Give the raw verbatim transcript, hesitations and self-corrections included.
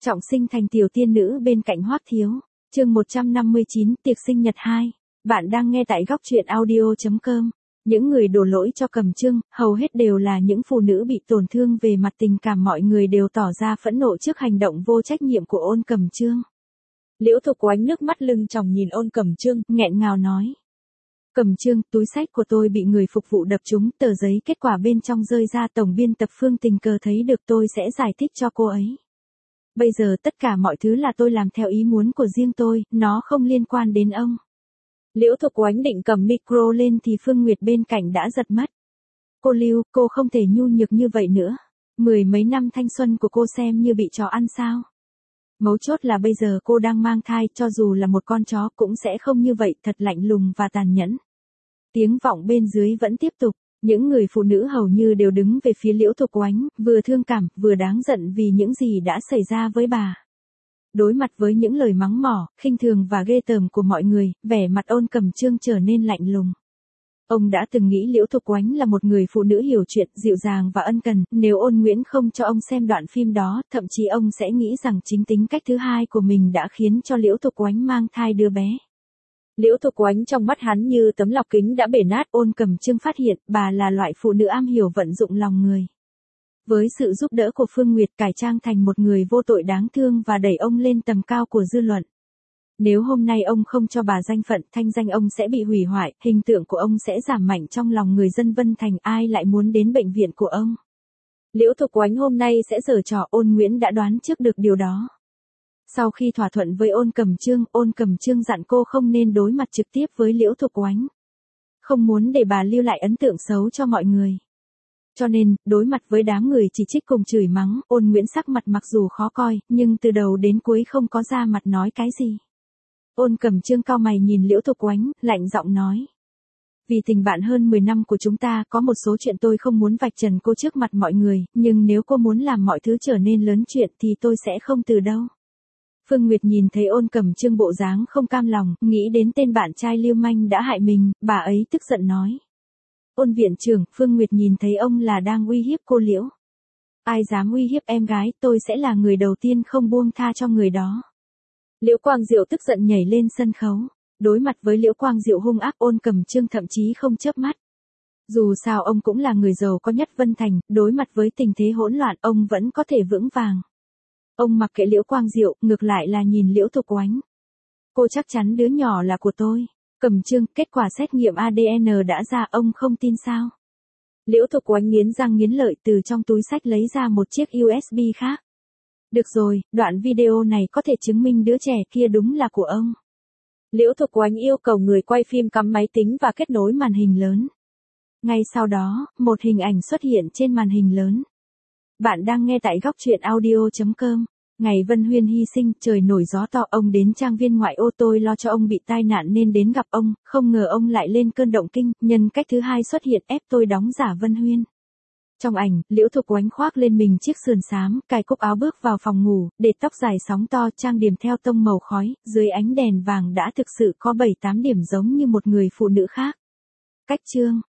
Trọng sinh thành tiểu tiên nữ bên cạnh Hoắc Thiếu. Chương một trăm năm mươi chín, tiệc sinh nhật hai. Bạn đang nghe tại góc truyện audio chấm com. Những người đổ lỗi cho Cẩm Trương, hầu hết đều là những phụ nữ bị tổn thương về mặt tình cảm, mọi người đều tỏ ra phẫn nộ trước hành động vô trách nhiệm của Ôn Cẩm Trương. Liễu Thục Oánh nước mắt lưng tròng nhìn Ôn Cẩm Trương, nghẹn ngào nói. Cẩm Trương, túi xách của tôi bị người phục vụ đập trúng, tờ giấy kết quả bên trong rơi ra, tổng biên tập Phương tình cờ thấy được, tôi sẽ giải thích cho cô ấy. Bây giờ tất cả mọi thứ là tôi làm theo ý muốn của riêng tôi, nó không liên quan đến ông. Liễu Thục Oánh định cầm micro lên thì Phương Nguyệt bên cạnh đã giật mất. Cô Lưu, cô không thể nhu nhược như vậy nữa. Mười mấy năm thanh xuân của cô xem như bị chó ăn sao? Mấu chốt là bây giờ cô đang mang thai, cho dù là một con chó cũng sẽ không như vậy, thật lạnh lùng và tàn nhẫn. Tiếng vọng bên dưới vẫn tiếp tục. Những người phụ nữ hầu như đều đứng về phía Liễu Thục Oánh, vừa thương cảm, vừa đáng giận vì những gì đã xảy ra với bà. Đối mặt với những lời mắng mỏ, khinh thường và ghê tởm của mọi người, vẻ mặt Ôn Cẩm Trương trở nên lạnh lùng. Ông đã từng nghĩ Liễu Thục Oánh là một người phụ nữ hiểu chuyện, dịu dàng và ân cần, nếu Ôn Nguyễn không cho ông xem đoạn phim đó, thậm chí ông sẽ nghĩ rằng chính tính cách thứ hai của mình đã khiến cho Liễu Thục Oánh mang thai đứa bé. Liễu Thục Oánh trong mắt hắn như tấm lọc kính đã bể nát. Ôn Cẩm Trương phát hiện bà là loại phụ nữ am hiểu vận dụng lòng người. Với sự giúp đỡ của Phương Nguyệt, cải trang thành một người vô tội đáng thương và đẩy ông lên tầm cao của dư luận. Nếu hôm nay ông không cho bà danh phận, thanh danh ông sẽ bị hủy hoại, hình tượng của ông sẽ giảm mạnh trong lòng người dân Vân Thành, ai lại muốn đến bệnh viện của ông. Liễu Thục Oánh hôm nay sẽ giở trò, Ôn Nguyễn đã đoán trước được điều đó. Sau khi thỏa thuận với Ôn Cẩm Trương, Ôn Cẩm Trương dặn cô không nên đối mặt trực tiếp với Liễu Thục Oánh. Không muốn để bà lưu lại ấn tượng xấu cho mọi người. Cho nên, đối mặt với đám người chỉ trích cùng chửi mắng, Ôn Nguyễn sắc mặt mặc dù khó coi, nhưng từ đầu đến cuối không có ra mặt nói cái gì. Ôn Cẩm Trương cau mày nhìn Liễu Thục Oánh, lạnh giọng nói. Vì tình bạn hơn mười năm của chúng ta, có một số chuyện tôi không muốn vạch trần cô trước mặt mọi người, nhưng nếu cô muốn làm mọi thứ trở nên lớn chuyện thì tôi sẽ không từ đâu. Phương Nguyệt nhìn thấy Ôn Cẩm Trương bộ dáng không cam lòng, nghĩ đến tên bạn trai lưu manh đã hại mình, bà ấy tức giận nói. Ôn viện trưởng, Phương Nguyệt nhìn thấy ông là đang uy hiếp cô Liễu. Ai dám uy hiếp em gái, tôi sẽ là người đầu tiên không buông tha cho người đó. Liễu Quang Diệu tức giận nhảy lên sân khấu. Đối mặt với Liễu Quang Diệu hung ác, Ôn Cẩm Trương thậm chí không chớp mắt. Dù sao ông cũng là người giàu có nhất Vân Thành, đối mặt với tình thế hỗn loạn, ông vẫn có thể vững vàng. Ông mặc kệ Liễu Quang Diệu, ngược lại là nhìn Liễu Thục Oánh. Cô chắc chắn đứa nhỏ là của tôi. Cẩm Trương, kết quả xét nghiệm a đê en đã ra, ông không tin sao? Liễu Thục Oánh nghiến răng nghiến lợi, từ trong túi xách lấy ra một chiếc u ét bê khác. Được rồi, đoạn video này có thể chứng minh đứa trẻ kia đúng là của ông. Liễu Thục Oánh yêu cầu người quay phim cắm máy tính và kết nối màn hình lớn. Ngay sau đó, một hình ảnh xuất hiện trên màn hình lớn. Bạn đang nghe tại góc truyện audio chấm com. Ngày Vân Huyên hy sinh, trời nổi gió to, ông đến trang viên ngoại ô, tôi lo cho ông bị tai nạn nên đến gặp ông, không ngờ ông lại lên cơn động kinh, nhân cách thứ hai xuất hiện ép tôi đóng giả Vân Huyên. Trong ảnh, Liễu Thục Oánh khoác lên mình chiếc sườn xám, cài cúc áo bước vào phòng ngủ, để tóc dài sóng to, trang điểm theo tông màu khói, dưới ánh đèn vàng đã thực sự có bảy tám điểm giống như một người phụ nữ khác. Cách chương